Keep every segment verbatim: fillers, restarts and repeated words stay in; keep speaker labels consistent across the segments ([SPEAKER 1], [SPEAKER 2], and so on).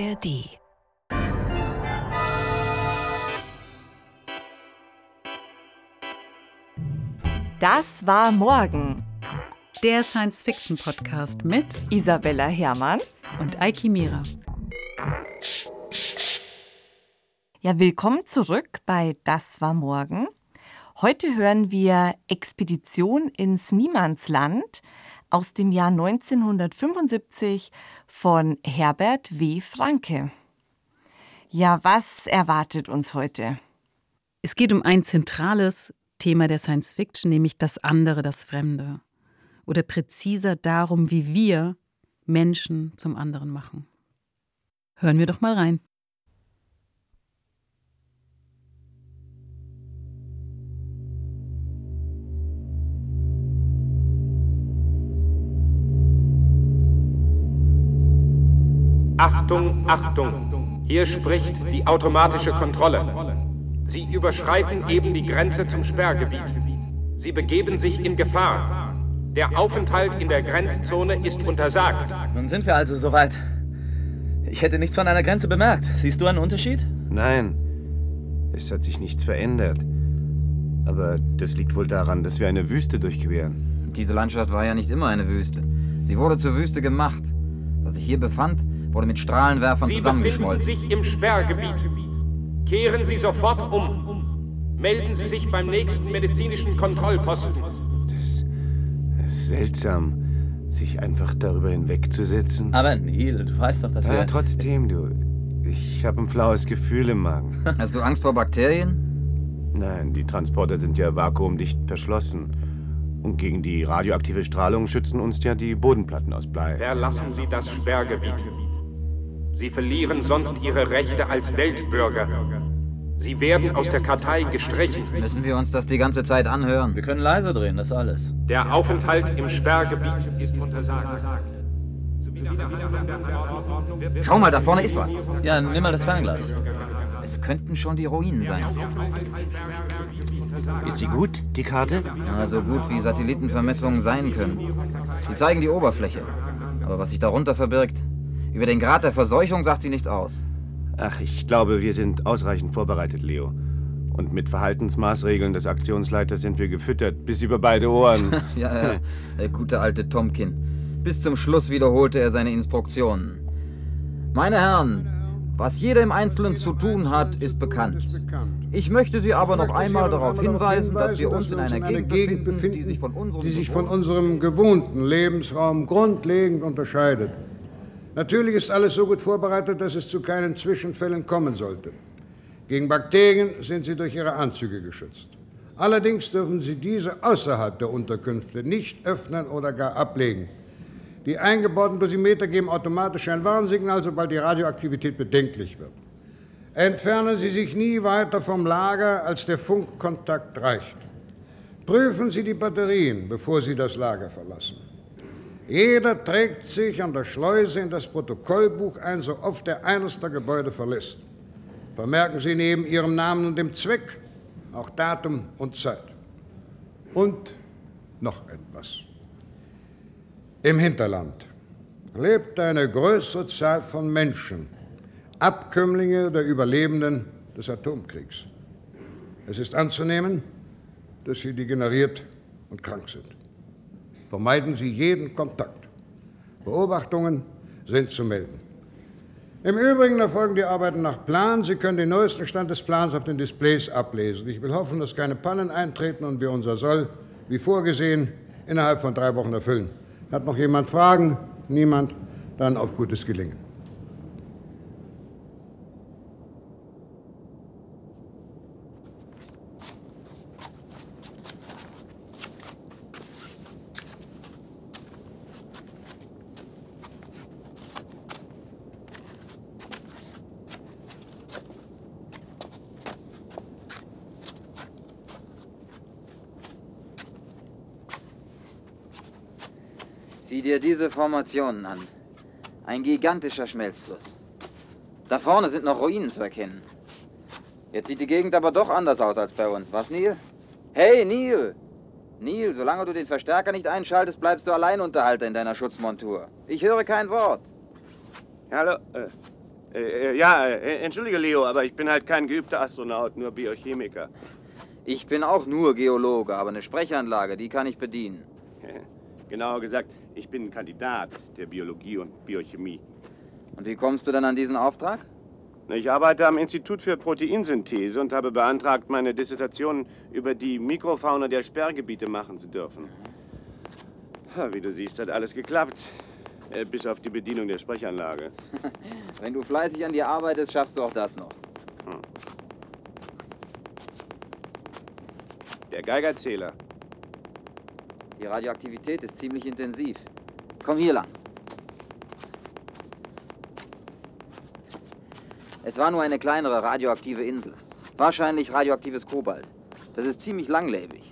[SPEAKER 1] R D.
[SPEAKER 2] Das war morgen.
[SPEAKER 1] Der Science-Fiction-Podcast mit
[SPEAKER 2] Isabella Herrmann
[SPEAKER 1] und Eiki Mira.
[SPEAKER 2] Ja, willkommen zurück bei Das war morgen. Heute hören wir Expedition ins Niemandsland aus dem Jahr neunzehnhundertfünfundsiebzig von Herbert W. Franke. Ja, was erwartet uns heute?
[SPEAKER 1] Es geht um ein zentrales Thema der Science-Fiction, nämlich das andere, das Fremde. Oder präziser darum, wie wir Menschen zum anderen machen. Hören wir doch mal rein.
[SPEAKER 3] Achtung, Achtung! Hier spricht die automatische Kontrolle. Sie überschreiten eben die Grenze zum Sperrgebiet. Sie begeben sich in Gefahr. Der Aufenthalt in der Grenzzone ist untersagt.
[SPEAKER 4] Nun sind wir also soweit. Ich hätte nichts von einer Grenze bemerkt. Siehst du einen Unterschied?
[SPEAKER 5] Nein, es hat sich nichts verändert. Aber das liegt wohl daran, dass wir eine Wüste durchqueren.
[SPEAKER 6] Diese Landschaft war ja nicht immer eine Wüste. Sie wurde zur Wüste gemacht. Was sich hier befand, wurde mit Strahlenwerfern
[SPEAKER 3] Sie
[SPEAKER 6] zusammengeschmolzen.
[SPEAKER 3] befinden sich im Sperrgebiet. Kehren Sie sofort um. Melden Sie sich beim nächsten medizinischen Kontrollposten.
[SPEAKER 5] Das ist seltsam, sich einfach darüber hinwegzusetzen.
[SPEAKER 4] Aber Neil, du weißt doch, dass
[SPEAKER 5] Ja,
[SPEAKER 4] wir...
[SPEAKER 5] trotzdem, du. Ich habe ein flaues Gefühl im Magen.
[SPEAKER 6] Hast du Angst vor Bakterien?
[SPEAKER 5] Nein, die Transporter sind ja vakuumdicht verschlossen. Und gegen die radioaktive Strahlung schützen uns ja die Bodenplatten aus Blei.
[SPEAKER 3] Verlassen Sie das Sperrgebiet. Sie verlieren sonst Ihre Rechte als Weltbürger. Sie werden aus der Kartei gestrichen.
[SPEAKER 6] Müssen wir uns das die ganze Zeit anhören?
[SPEAKER 4] Wir können leise drehen, das alles.
[SPEAKER 3] Der Aufenthalt im Sperrgebiet ist untersagt.
[SPEAKER 6] Schau mal, da vorne ist was.
[SPEAKER 4] Ja, nimm mal das Fernglas.
[SPEAKER 6] Es könnten schon die Ruinen sein.
[SPEAKER 5] Ist sie gut, die Karte?
[SPEAKER 6] Ja, so gut wie Satellitenvermessungen sein können. Sie zeigen die Oberfläche. Aber was sich darunter verbirgt, über den Grad der Verseuchung sagt sie nichts aus.
[SPEAKER 5] Ach, ich glaube, wir sind ausreichend vorbereitet, Leo. Und mit Verhaltensmaßregeln des Aktionsleiters sind wir gefüttert, bis über beide Ohren.
[SPEAKER 6] Ja, ja, der gute alte Tomkin. Bis zum Schluss wiederholte er seine Instruktionen. Meine Herren, was jeder im Einzelnen zu tun hat, ist bekannt. Ich möchte Sie aber noch einmal darauf hinweisen, dass wir uns in einer Gegend befinden, die sich von unserem,
[SPEAKER 7] die sich von unserem gewohnten Lebensraum grundlegend unterscheidet. Natürlich ist alles so gut vorbereitet, dass es zu keinen Zwischenfällen kommen sollte. Gegen Bakterien sind Sie durch Ihre Anzüge geschützt. Allerdings dürfen Sie diese außerhalb der Unterkünfte nicht öffnen oder gar ablegen. Die eingebauten Dosimeter geben automatisch ein Warnsignal, sobald die Radioaktivität bedenklich wird. Entfernen Sie sich nie weiter vom Lager, als der Funkkontakt reicht. Prüfen Sie die Batterien, bevor Sie das Lager verlassen. Jeder trägt sich an der Schleuse in das Protokollbuch ein, so oft er eines der Gebäude verlässt. Vermerken Sie neben Ihrem Namen und dem Zweck auch Datum und Zeit. Und noch etwas. Im Hinterland lebt eine größere Zahl von Menschen, Abkömmlinge der Überlebenden des Atomkriegs. Es ist anzunehmen, dass sie degeneriert und krank sind. Vermeiden Sie jeden Kontakt. Beobachtungen sind zu melden. Im Übrigen erfolgen die Arbeiten nach Plan. Sie können den neuesten Stand des Plans auf den Displays ablesen. Ich will hoffen, dass keine Pannen eintreten und wir unser Soll, wie vorgesehen, innerhalb von drei Wochen erfüllen. Hat noch jemand Fragen? Niemand? Dann auf gutes Gelingen.
[SPEAKER 6] Sieh dir diese Formationen an. Ein gigantischer Schmelzfluss. Da vorne sind noch Ruinen zu erkennen. Jetzt sieht die Gegend aber doch anders aus als bei uns, was, Neil? Hey, Neil! Neil, solange du den Verstärker nicht einschaltest, bleibst du Alleinunterhalter in deiner Schutzmontur. Ich höre kein Wort.
[SPEAKER 5] Hallo, äh, Äh, ja, äh, entschuldige, Leo, aber ich bin halt kein geübter Astronaut, nur Biochemiker.
[SPEAKER 6] Ich bin auch nur Geologe, aber eine Sprechanlage, die kann ich bedienen.
[SPEAKER 5] Genauer gesagt, ich bin ein Kandidat der Biologie und Biochemie.
[SPEAKER 6] Und wie kommst du dann an diesen Auftrag?
[SPEAKER 5] Ich arbeite am Institut für Proteinsynthese und habe beantragt, meine Dissertation über die Mikrofauna der Sperrgebiete machen zu dürfen. Ja, wie du siehst, hat alles geklappt. Äh, bis auf die Bedienung der Sprechanlage.
[SPEAKER 6] Wenn du fleißig an dir arbeitest, schaffst du auch das noch.
[SPEAKER 5] Hm. Der Geigerzähler.
[SPEAKER 6] Die Radioaktivität ist ziemlich intensiv. Komm hier lang. Es war nur eine kleinere radioaktive Insel. Wahrscheinlich radioaktives Kobalt. Das ist ziemlich langlebig.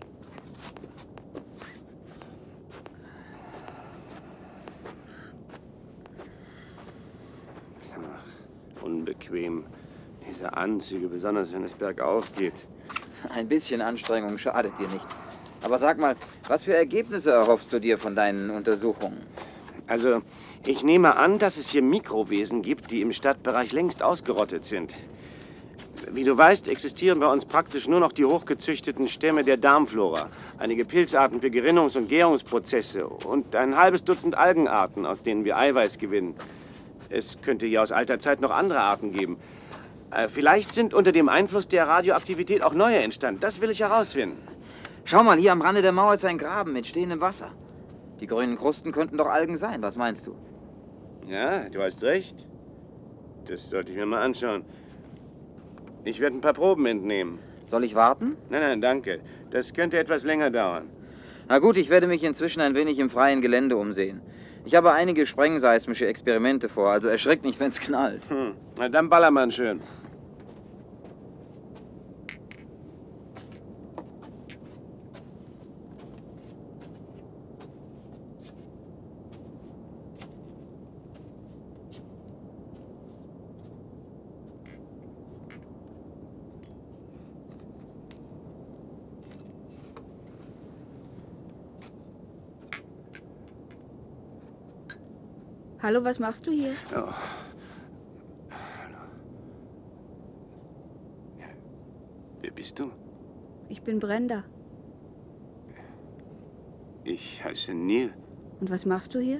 [SPEAKER 5] Ach, unbequem. Diese Anzüge, besonders wenn es bergauf geht.
[SPEAKER 6] Ein bisschen Anstrengung schadet dir nicht. Aber sag mal, was für Ergebnisse erhoffst du dir von deinen Untersuchungen?
[SPEAKER 5] Also, ich nehme an, dass es hier Mikrowesen gibt, die im Stadtbereich längst ausgerottet sind. Wie du weißt, existieren bei uns praktisch nur noch die hochgezüchteten Stämme der Darmflora, einige Pilzarten für Gerinnungs- und Gärungsprozesse und ein halbes Dutzend Algenarten, aus denen wir Eiweiß gewinnen. Es könnte hier aus alter Zeit noch andere Arten geben. Äh, vielleicht sind unter dem Einfluss der Radioaktivität auch neue entstanden. Das will ich herausfinden.
[SPEAKER 6] Schau mal, hier am Rande der Mauer ist ein Graben mit stehendem Wasser. Die grünen Krusten könnten doch Algen sein. Was meinst du?
[SPEAKER 5] Ja, du hast recht. Das sollte ich mir mal anschauen. Ich werde ein paar Proben entnehmen.
[SPEAKER 6] Soll ich warten?
[SPEAKER 5] Nein, nein, danke. Das könnte etwas länger dauern.
[SPEAKER 6] Na gut, ich werde mich inzwischen ein wenig im freien Gelände umsehen. Ich habe einige sprengseismische Experimente vor, also erschreckt nicht, wenn es knallt.
[SPEAKER 5] Hm. Na, dann baller man schön.
[SPEAKER 8] Hallo, was machst du hier?
[SPEAKER 5] Oh. Wer bist du?
[SPEAKER 8] Ich bin Brenda.
[SPEAKER 5] Ich heiße Neil.
[SPEAKER 8] Und was machst du hier?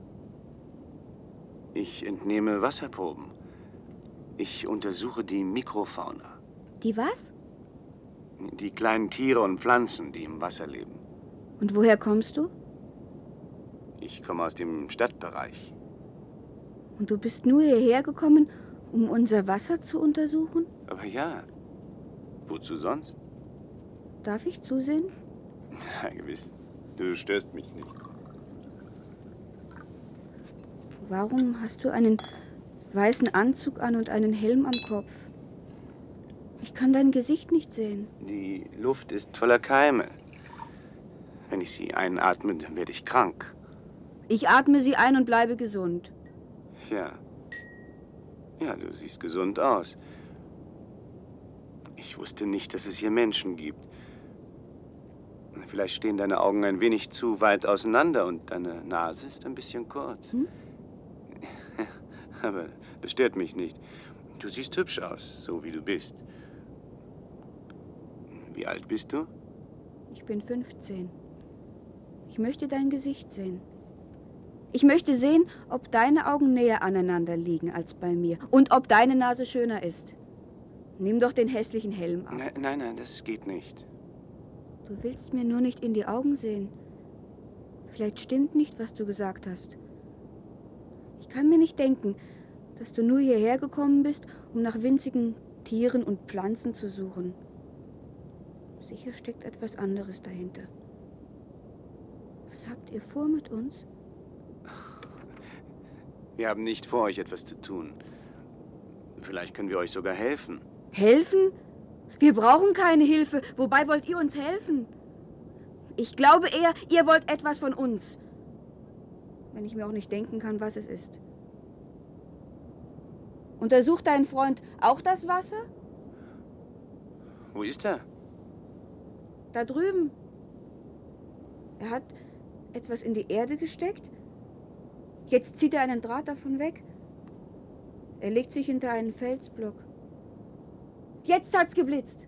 [SPEAKER 5] Ich entnehme Wasserproben. Ich untersuche die Mikrofauna.
[SPEAKER 8] Die was?
[SPEAKER 5] Die kleinen Tiere und Pflanzen, die im Wasser leben.
[SPEAKER 8] Und woher kommst du?
[SPEAKER 5] Ich komme aus dem Stadtbereich.
[SPEAKER 8] Und du bist nur hierher gekommen, um unser Wasser zu untersuchen?
[SPEAKER 5] Aber ja, wozu sonst?
[SPEAKER 8] Darf ich zusehen?
[SPEAKER 5] Ja, gewiss. Du störst mich nicht.
[SPEAKER 8] Warum hast du einen weißen Anzug an und einen Helm am Kopf? Ich kann dein Gesicht nicht sehen.
[SPEAKER 5] Die Luft ist voller Keime. Wenn ich sie einatme, dann werde ich krank.
[SPEAKER 8] Ich atme sie ein und bleibe gesund.
[SPEAKER 5] Ja. Ja, du siehst gesund aus. Ich wusste nicht, dass es hier Menschen gibt. Vielleicht stehen deine Augen ein wenig zu weit auseinander und deine Nase ist ein bisschen kurz.
[SPEAKER 8] Hm?
[SPEAKER 5] Aber das stört mich nicht. Du siehst hübsch aus, so wie du bist. Wie alt bist du?
[SPEAKER 8] Ich bin fünfzehn. Ich möchte dein Gesicht sehen. Ich möchte sehen, ob deine Augen näher aneinander liegen als bei mir und ob deine Nase schöner ist. Nimm doch den hässlichen Helm ab.
[SPEAKER 5] Nein, nein, nein, das geht nicht.
[SPEAKER 8] Du willst mir nur nicht in die Augen sehen. Vielleicht stimmt nicht, was du gesagt hast. Ich kann mir nicht denken, dass du nur hierher gekommen bist, um nach winzigen Tieren und Pflanzen zu suchen. Sicher steckt etwas anderes dahinter. Was habt ihr vor mit uns?
[SPEAKER 5] Wir haben nicht vor, euch etwas zu tun. Vielleicht können wir euch sogar helfen.
[SPEAKER 8] Helfen? Wir brauchen keine Hilfe. Wobei wollt ihr uns helfen? Ich glaube eher, ihr wollt etwas von uns. Wenn ich mir auch nicht denken kann, was es ist. Untersucht dein Freund auch das Wasser?
[SPEAKER 5] Wo ist er?
[SPEAKER 8] Da drüben. Er hat etwas in die Erde gesteckt. Jetzt zieht er einen Draht davon weg. Er legt sich hinter einen Felsblock. Jetzt hat's geblitzt.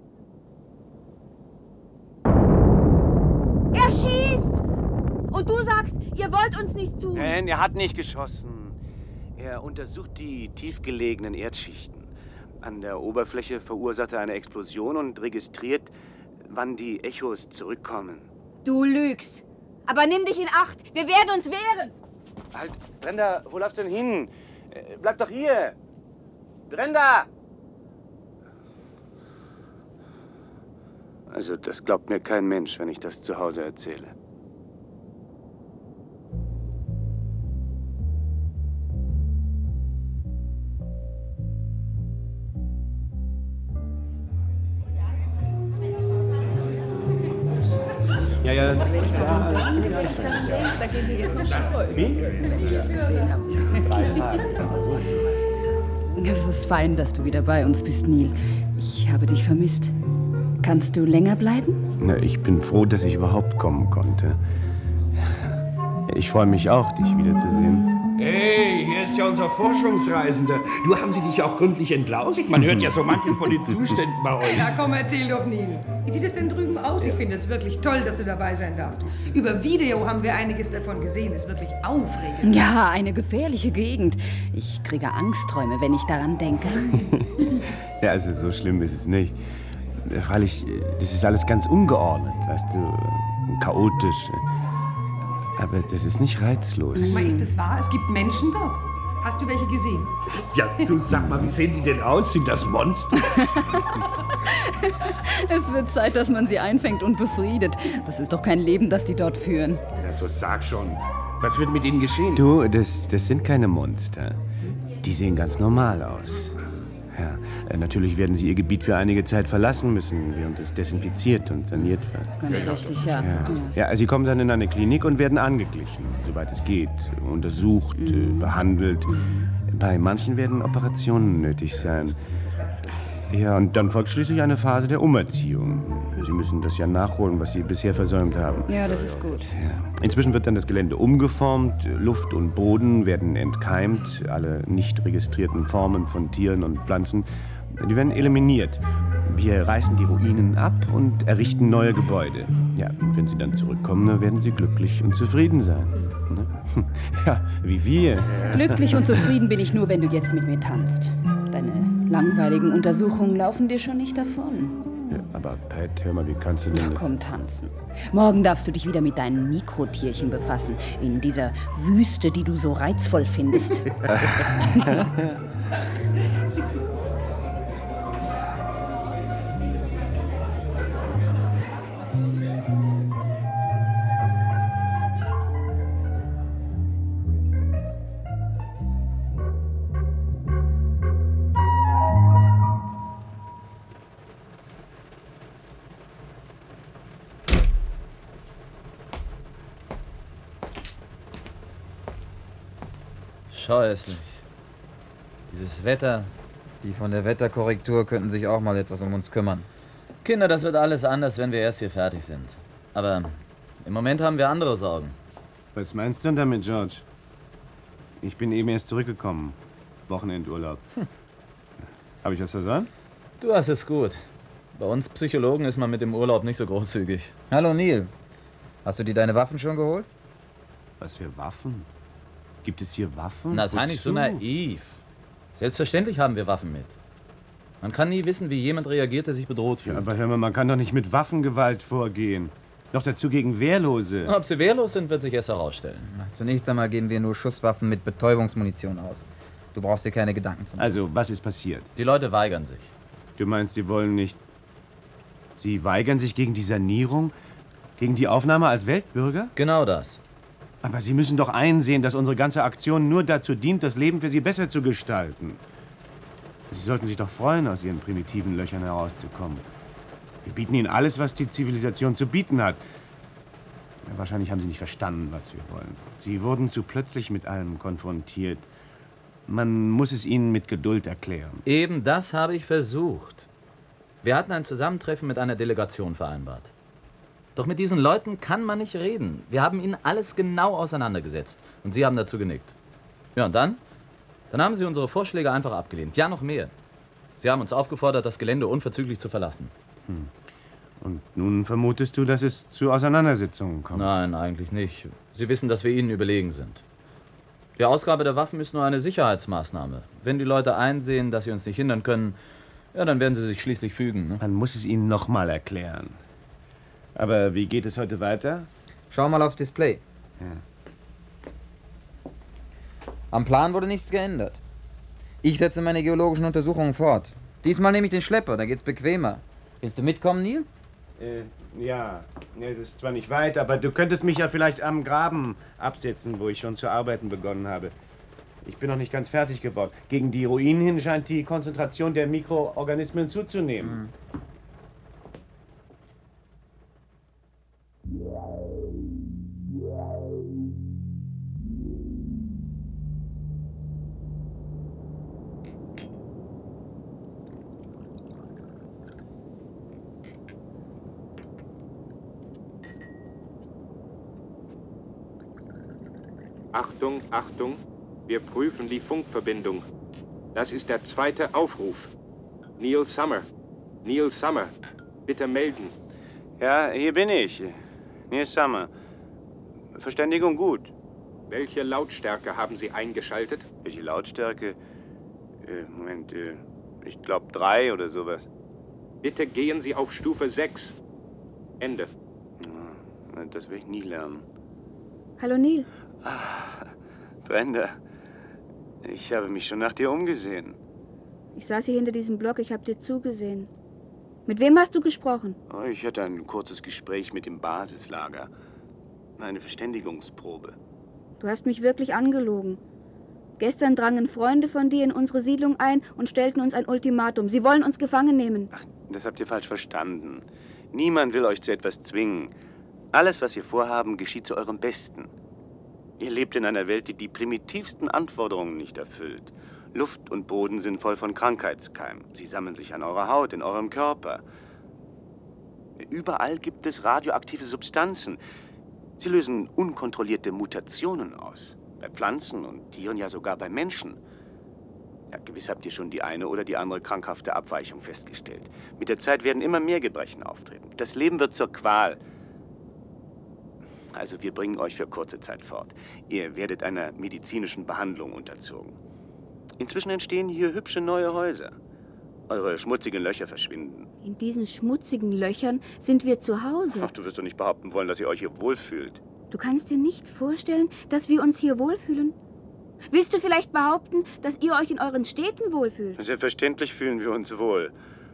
[SPEAKER 8] Er schießt! Und du sagst, ihr wollt uns nichts tun.
[SPEAKER 5] Nein, er hat nicht geschossen. Er untersucht die tiefgelegenen Erdschichten. An der Oberfläche verursacht er eine Explosion und registriert, wann die Echos zurückkommen.
[SPEAKER 8] Du lügst. Aber nimm dich in Acht. Wir werden uns wehren.
[SPEAKER 5] Halt, Brenda, wo läufst du denn hin? Äh, Bleib doch hier. Brenda! Also, das glaubt mir kein Mensch, wenn ich das zu Hause erzähle.
[SPEAKER 9] Ja, ja.
[SPEAKER 1] Wenn ich daran denke, wenn ich daran denke, da gehen wir jetzt noch Schauer über, wenn ich das gesehen habe.
[SPEAKER 10] Es ist fein, dass du wieder bei uns bist, Neil. Ich habe dich vermisst. Kannst du länger bleiben?
[SPEAKER 9] Na, ich bin froh, dass ich überhaupt kommen konnte. Ich freue mich auch, dich wiederzusehen.
[SPEAKER 11] Hey, hier ist ja unser Forschungsreisender. Du, haben sie dich auch gründlich entlaust? Man hört ja so manches von den Zuständen bei euch.
[SPEAKER 12] Na komm, erzähl doch, Neil. Wie sieht es denn drüben aus? Ich finde es wirklich toll, dass du dabei sein darfst. Über Video haben wir einiges davon gesehen. Es ist wirklich aufregend.
[SPEAKER 10] Ja, eine gefährliche Gegend. Ich kriege Angstträume, wenn ich daran denke.
[SPEAKER 9] Ja, also so schlimm ist es nicht. Freilich, das ist alles ganz ungeordnet, weißt du, chaotisch. Aber das ist nicht reizlos.
[SPEAKER 12] Mal, ist es wahr? Es gibt Menschen dort. Hast du welche gesehen?
[SPEAKER 11] Ja, du, sag mal, wie sehen die denn aus? Sind das Monster?
[SPEAKER 10] Es wird Zeit, dass man sie einfängt und befriedet. Das ist doch kein Leben, das die dort führen.
[SPEAKER 11] Ja, so sag schon. Was wird mit ihnen geschehen?
[SPEAKER 9] Du, das, das sind keine Monster. Die sehen ganz normal aus. Ja, äh, natürlich werden sie ihr Gebiet für einige Zeit verlassen müssen, während es desinfiziert und saniert wird.
[SPEAKER 10] Ganz richtig, ja.
[SPEAKER 9] Ja. Ja, sie kommen dann in eine Klinik und werden angeglichen, soweit es geht, untersucht, mhm. äh, behandelt. Bei manchen werden Operationen nötig sein. Ja, und dann folgt schließlich eine Phase der Umerziehung. Sie müssen das ja nachholen, was sie bisher versäumt haben.
[SPEAKER 10] Ja, das ist gut.
[SPEAKER 9] Ja. Inzwischen wird dann das Gelände umgeformt, Luft und Boden werden entkeimt, alle nicht registrierten Formen von Tieren und Pflanzen, die werden eliminiert. Wir reißen die Ruinen ab und errichten neue Gebäude. Ja, und wenn sie dann zurückkommen, dann werden sie glücklich und zufrieden sein. Ne? Ja, wie wir.
[SPEAKER 10] Glücklich und zufrieden bin ich nur, wenn du jetzt mit mir tanzt. Deine langweiligen Untersuchungen laufen dir schon nicht davon.
[SPEAKER 9] Ja, aber Pat, hör mal, wie kannst du denn...
[SPEAKER 10] Ach komm, tanzen. Morgen darfst du dich wieder mit deinen Mikrotierchen befassen. In dieser Wüste, die du so reizvoll findest.
[SPEAKER 6] Scheußlich. Dieses Wetter. Die von der Wetterkorrektur könnten sich auch mal etwas um uns kümmern. Kinder, das wird alles anders, wenn wir erst hier fertig sind. Aber im Moment haben wir andere Sorgen.
[SPEAKER 9] Was meinst du denn damit, George? Ich bin eben erst zurückgekommen. Wochenendurlaub. Hm. Habe ich was versäumt?
[SPEAKER 6] Du hast es gut. Bei uns Psychologen ist man mit dem Urlaub nicht so großzügig. Hallo, Neil. Hast du dir deine Waffen schon geholt?
[SPEAKER 9] Was für Waffen? Gibt es hier Waffen?
[SPEAKER 6] Na, sei nicht so naiv. Selbstverständlich haben wir Waffen mit. Man kann nie wissen, wie jemand reagiert, der sich bedroht fühlt.
[SPEAKER 9] Ja, aber hör mal, man kann doch nicht mit Waffengewalt vorgehen. Noch dazu gegen Wehrlose.
[SPEAKER 6] Ob sie wehrlos sind, wird sich erst herausstellen. Zunächst einmal gehen wir nur Schusswaffen mit Betäubungsmunition aus. Du brauchst dir keine Gedanken zu machen.
[SPEAKER 9] Also, was ist passiert?
[SPEAKER 6] Die Leute weigern sich.
[SPEAKER 9] Du meinst, sie wollen nicht... Sie weigern sich gegen die Sanierung? Gegen die Aufnahme als Weltbürger?
[SPEAKER 6] Genau das.
[SPEAKER 9] Aber Sie müssen doch einsehen, dass unsere ganze Aktion nur dazu dient, das Leben für Sie besser zu gestalten. Sie sollten sich doch freuen, aus Ihren primitiven Löchern herauszukommen. Wir bieten Ihnen alles, was die Zivilisation zu bieten hat. Ja, wahrscheinlich haben Sie nicht verstanden, was wir wollen. Sie wurden zu plötzlich mit allem konfrontiert. Man muss es Ihnen mit Geduld erklären.
[SPEAKER 6] Eben das habe ich versucht. Wir hatten ein Zusammentreffen mit einer Delegation vereinbart. Doch mit diesen Leuten kann man nicht reden. Wir haben ihnen alles genau auseinandergesetzt. Und sie haben dazu genickt. Ja, und dann?
[SPEAKER 4] Dann haben Sie unsere Vorschläge einfach abgelehnt. Ja, noch mehr. Sie haben uns aufgefordert, das Gelände unverzüglich zu verlassen.
[SPEAKER 9] Hm. Und nun vermutest du, dass es zu Auseinandersetzungen kommt?
[SPEAKER 4] Nein, eigentlich nicht. Sie wissen, dass wir Ihnen überlegen sind. Die Ausgabe der Waffen ist nur eine Sicherheitsmaßnahme. Wenn die Leute einsehen, dass sie uns nicht hindern können, ja, dann werden sie sich schließlich fügen. Ne?
[SPEAKER 9] Man muss es ihnen noch mal erklären. Aber wie geht es heute weiter?
[SPEAKER 6] Schau mal aufs Display.
[SPEAKER 9] Ja.
[SPEAKER 6] Am Plan wurde nichts geändert. Ich setze meine geologischen Untersuchungen fort. Diesmal nehme ich den Schlepper, da geht's bequemer. Willst du mitkommen, Neil?
[SPEAKER 9] Äh, ja. ja. Das ist zwar nicht weit, aber du könntest mich ja vielleicht am Graben absetzen, wo ich schon zu arbeiten begonnen habe. Ich bin noch nicht ganz fertig geworden. Gegen die Ruinen hin scheint die Konzentration der Mikroorganismen zuzunehmen. Mhm.
[SPEAKER 3] Achtung, Achtung, wir prüfen die Funkverbindung. Das ist der zweite Aufruf. Neil Summer. Neil Summer, bitte melden.
[SPEAKER 5] Ja, hier bin ich. Neil Summer. Verständigung gut.
[SPEAKER 3] Welche Lautstärke haben Sie eingeschaltet?
[SPEAKER 5] Welche Lautstärke? Äh, Moment, äh, ich glaube drei oder sowas.
[SPEAKER 3] Bitte gehen Sie auf Stufe sechs. Ende.
[SPEAKER 5] Ja, das will ich nie lernen.
[SPEAKER 8] Hallo Neil.
[SPEAKER 5] Ah, Brenda, ich habe mich schon nach dir umgesehen.
[SPEAKER 8] Ich saß hier hinter diesem Block, ich habe dir zugesehen. Mit wem hast du gesprochen?
[SPEAKER 5] Oh, ich hatte ein kurzes Gespräch mit dem Basislager. Eine Verständigungsprobe.
[SPEAKER 8] Du hast mich wirklich angelogen. Gestern drangen Freunde von dir in unsere Siedlung ein und stellten uns ein Ultimatum. Sie wollen uns gefangen nehmen.
[SPEAKER 5] Ach, das habt ihr falsch verstanden. Niemand will euch zu etwas zwingen. Alles, was wir vorhaben, geschieht zu eurem Besten. Ihr lebt in einer Welt, die die primitivsten Anforderungen nicht erfüllt. Luft und Boden sind voll von Krankheitskeimen. Sie sammeln sich an eurer Haut, in eurem Körper. Überall gibt es radioaktive Substanzen. Sie lösen unkontrollierte Mutationen aus. Bei Pflanzen und Tieren, ja sogar bei Menschen. Ja, gewiss habt ihr schon die eine oder die andere krankhafte Abweichung festgestellt. Mit der Zeit werden immer mehr Gebrechen auftreten. Das Leben wird zur Qual. Also wir bringen euch für kurze Zeit fort. Ihr werdet einer medizinischen Behandlung unterzogen. Inzwischen entstehen hier hübsche neue Häuser. Eure schmutzigen Löcher verschwinden.
[SPEAKER 8] In diesen schmutzigen Löchern sind wir zu Hause.
[SPEAKER 5] Ach, du wirst doch nicht behaupten wollen, dass ihr euch hier wohlfühlt.
[SPEAKER 8] Du kannst dir nicht vorstellen, dass wir uns hier wohlfühlen? Willst du vielleicht behaupten, dass ihr euch in euren Städten wohlfühlt?
[SPEAKER 5] Selbstverständlich fühlen wir uns wohl.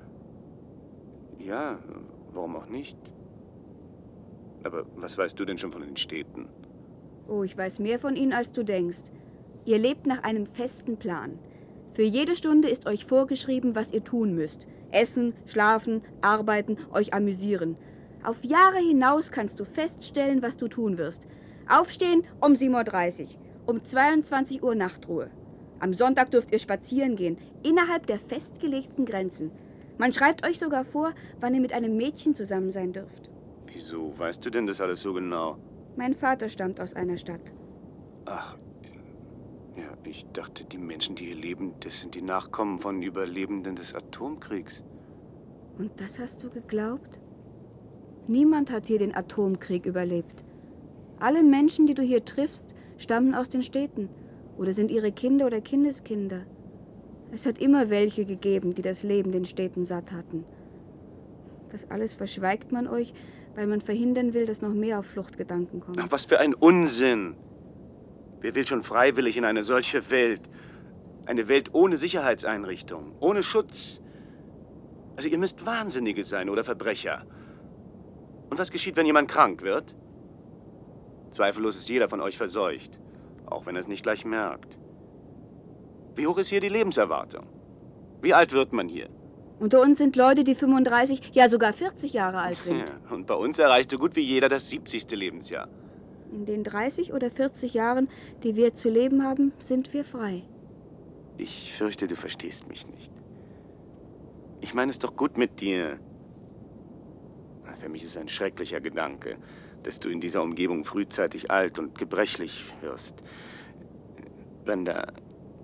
[SPEAKER 5] Ja, warum auch nicht? Aber was weißt du denn schon von den Städten?
[SPEAKER 8] Oh, ich weiß mehr von ihnen, als du denkst. Ihr lebt nach einem festen Plan. Für jede Stunde ist euch vorgeschrieben, was ihr tun müsst. Essen, schlafen, arbeiten, euch amüsieren. Auf Jahre hinaus kannst du feststellen, was du tun wirst. Aufstehen um sieben Uhr dreißig, um zweiundzwanzig Uhr Nachtruhe. Am Sonntag dürft ihr spazieren gehen, innerhalb der festgelegten Grenzen. Man schreibt euch sogar vor, wann ihr mit einem Mädchen zusammen sein dürft.
[SPEAKER 5] Wieso weißt du denn das alles so genau?
[SPEAKER 8] Mein Vater stammt aus einer Stadt.
[SPEAKER 5] Ach, ja, ich dachte, die Menschen, die hier leben, das sind die Nachkommen von Überlebenden des Atomkriegs.
[SPEAKER 8] Und das hast du geglaubt? Niemand hat hier den Atomkrieg überlebt. Alle Menschen, die du hier triffst, stammen aus den Städten oder sind ihre Kinder oder Kindeskinder. Es hat immer welche gegeben, die das Leben den Städten satt hatten. Das alles verschweigt man euch, weil man verhindern will, dass noch mehr auf Fluchtgedanken kommen.
[SPEAKER 5] Ach, was für ein Unsinn! Wer will schon freiwillig in eine solche Welt? Eine Welt ohne Sicherheitseinrichtungen, ohne Schutz. Also ihr müsst Wahnsinnige sein oder Verbrecher. Und was geschieht, wenn jemand krank wird? Zweifellos ist jeder von euch verseucht, auch wenn er es nicht gleich merkt. Wie hoch ist hier die Lebenserwartung? Wie alt wird man hier?
[SPEAKER 8] Unter uns sind Leute, die fünfunddreißig, ja sogar vierzig Jahre alt sind.
[SPEAKER 5] Ja, und bei uns erreicht so gut wie jeder das siebzigste Lebensjahr.
[SPEAKER 8] In den dreißig oder vierzig Jahren, die wir zu leben haben, sind wir frei.
[SPEAKER 5] Ich fürchte, du verstehst mich nicht. Ich meine es doch gut mit dir. Für mich ist es ein schrecklicher Gedanke, dass du in dieser Umgebung frühzeitig alt und gebrechlich wirst. Brenda,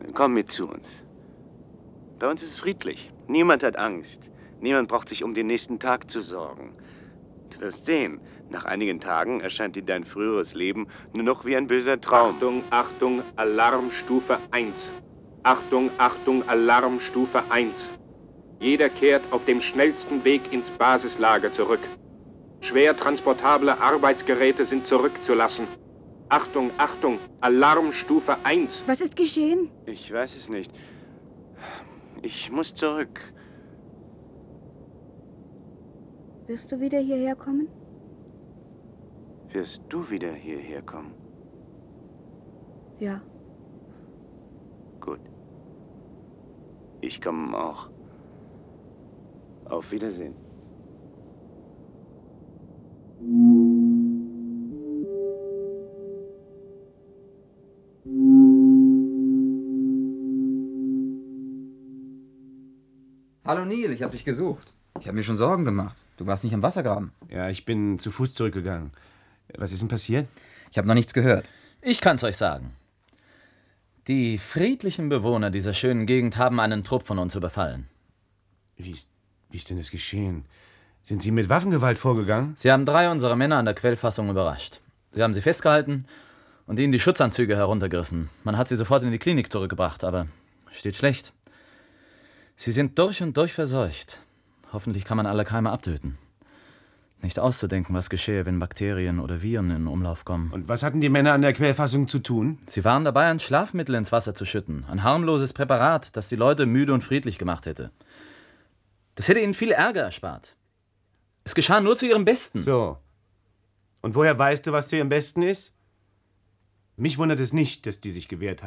[SPEAKER 5] Komm mit zu uns. Bei uns ist es friedlich. Niemand hat Angst. Niemand braucht sich um den nächsten Tag zu sorgen. Du wirst sehen, nach einigen Tagen erscheint dir dein früheres Leben nur noch wie ein böser Traum.
[SPEAKER 3] Achtung, Achtung, Alarmstufe eins. Achtung, Achtung, Alarmstufe eins. Jeder kehrt auf dem schnellsten Weg ins Basislager zurück. Schwer transportable Arbeitsgeräte sind zurückzulassen. Achtung, Achtung, Alarmstufe eins.
[SPEAKER 8] Was ist geschehen?
[SPEAKER 5] Ich weiß es nicht. Ich muss zurück.
[SPEAKER 8] Wirst du wieder hierher kommen?
[SPEAKER 5] Wirst du wieder hierher kommen?
[SPEAKER 8] Ja.
[SPEAKER 5] Gut. Ich komme auch. Auf Wiedersehen.
[SPEAKER 6] Hallo Neil, ich habe dich gesucht. Ich habe mir schon Sorgen gemacht. Du warst nicht im Wassergraben.
[SPEAKER 9] Ja, ich bin zu Fuß zurückgegangen. Was ist denn passiert?
[SPEAKER 6] Ich habe noch nichts gehört.
[SPEAKER 4] Ich kann's euch sagen. Die friedlichen Bewohner dieser schönen Gegend haben einen Trupp von uns überfallen.
[SPEAKER 9] Wie ist, wie ist denn das geschehen? Sind Sie mit Waffengewalt vorgegangen?
[SPEAKER 4] Sie haben drei unserer Männer an der Quellfassung überrascht. Sie haben sie festgehalten und ihnen die Schutzanzüge heruntergerissen. Man hat sie sofort in die Klinik zurückgebracht, aber steht schlecht. Sie sind durch und durch verseucht. Hoffentlich kann man alle Keime abtöten. Nicht auszudenken, was geschehe, wenn Bakterien oder Viren in Umlauf kommen.
[SPEAKER 9] Und was hatten die Männer an der Quellfassung zu tun?
[SPEAKER 4] Sie waren dabei, ein Schlafmittel ins Wasser zu schütten. Ein harmloses Präparat, das die Leute müde und friedlich gemacht hätte. Das hätte ihnen viel Ärger erspart. Es geschah nur zu ihrem Besten.
[SPEAKER 9] So. Und woher weißt du, was zu ihrem Besten ist? Mich wundert es nicht, dass die sich gewehrt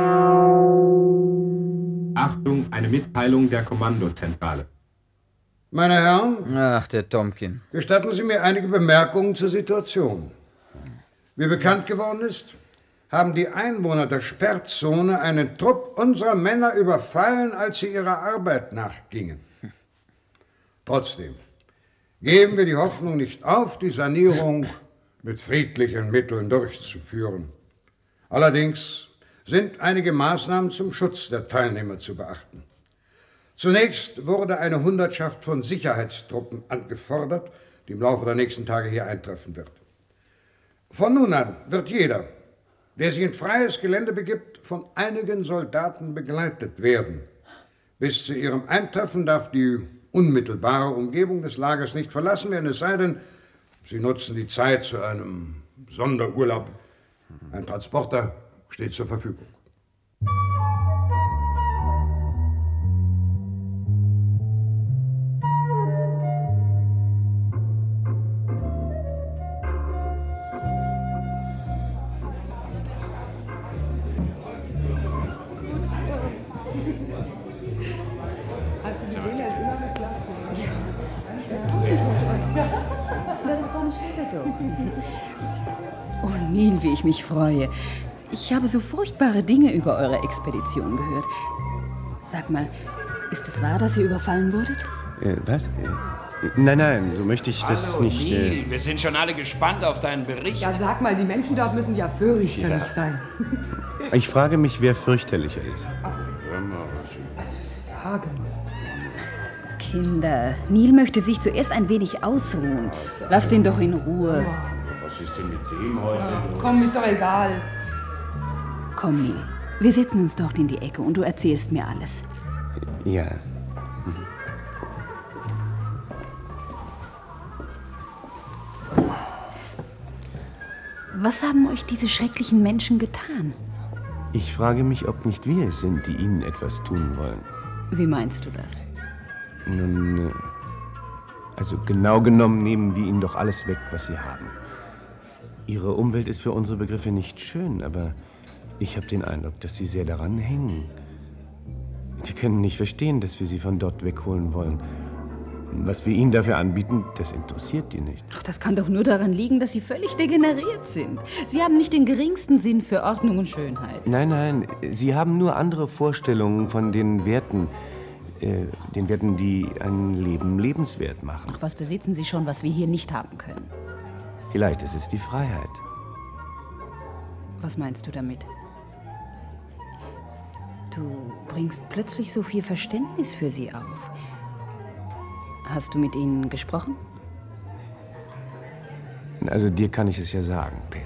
[SPEAKER 9] haben.
[SPEAKER 3] Achtung, eine Mitteilung der Kommandozentrale.
[SPEAKER 7] Meine Herren,
[SPEAKER 6] Ach, der Tomkin.
[SPEAKER 7] gestatten Sie mir einige Bemerkungen zur Situation. Wie bekannt geworden ist, haben die Einwohner der Sperrzone einen Trupp unserer Männer überfallen, als sie ihrer Arbeit nachgingen. Trotzdem geben wir die Hoffnung nicht auf, die Sanierung mit friedlichen Mitteln durchzuführen. Allerdings sind einige Maßnahmen zum Schutz der Teilnehmer zu beachten. Zunächst wurde eine Hundertschaft von Sicherheitstruppen angefordert, die im Laufe der nächsten Tage hier eintreffen wird. Von nun an wird jeder, der sich in freies Gelände begibt, von einigen Soldaten begleitet werden. Bis zu ihrem Eintreffen darf die unmittelbare Umgebung des Lagers nicht verlassen werden, es sei denn, sie nutzen die Zeit zu einem Sonderurlaub. Ein Transporter steht zur Verfügung.
[SPEAKER 10] Oh, Neil, wie ich mich freue. Ich habe so furchtbare Dinge über eure Expedition gehört. Sag mal, ist es wahr, dass ihr überfallen wurdet?
[SPEAKER 9] Äh, was? Äh, nein, nein, so möchte ich das
[SPEAKER 11] Hallo,
[SPEAKER 9] nicht...
[SPEAKER 11] Neil,
[SPEAKER 9] Äh,
[SPEAKER 11] wir sind schon alle gespannt auf deinen Bericht.
[SPEAKER 12] Ja, sag mal, die Menschen dort müssen ja fürchterlich
[SPEAKER 11] Ja.
[SPEAKER 12] sein.
[SPEAKER 9] ich frage mich, wer fürchterlicher ist.
[SPEAKER 12] Sagen.
[SPEAKER 10] Kinder, Neil möchte sich zuerst ein wenig ausruhen. Lasst ihn doch in Ruhe.
[SPEAKER 9] Was ist denn mit dem heute?
[SPEAKER 12] Komm, ist doch egal.
[SPEAKER 10] Komm, Neil, wir setzen uns dort in die Ecke und du erzählst mir alles.
[SPEAKER 9] Ja.
[SPEAKER 10] Was haben euch diese schrecklichen Menschen getan?
[SPEAKER 9] Ich frage mich, ob nicht wir es sind, die ihnen etwas tun wollen.
[SPEAKER 10] Wie meinst du das?
[SPEAKER 9] Nun, äh, also genau genommen nehmen wir ihnen doch alles weg, was sie haben. Ihre Umwelt ist für unsere Begriffe nicht schön, aber ich habe den Eindruck, dass sie sehr daran hängen. Sie können nicht verstehen, dass wir sie von dort wegholen wollen. Was wir ihnen dafür anbieten, das interessiert die nicht.
[SPEAKER 10] Ach, das kann doch nur daran liegen, dass sie völlig degeneriert sind. Sie haben nicht den geringsten Sinn für Ordnung und Schönheit.
[SPEAKER 9] Nein, nein, sie haben nur andere Vorstellungen von den Werten, äh, den Werten, die ein Leben lebenswert machen.
[SPEAKER 10] Ach, was besitzen sie schon, was wir hier nicht haben können?
[SPEAKER 9] Vielleicht ist es die Freiheit.
[SPEAKER 10] Was meinst du damit? Du bringst plötzlich so viel Verständnis für sie auf. Hast du mit ihnen gesprochen?
[SPEAKER 9] Also dir kann ich es ja sagen, Pat.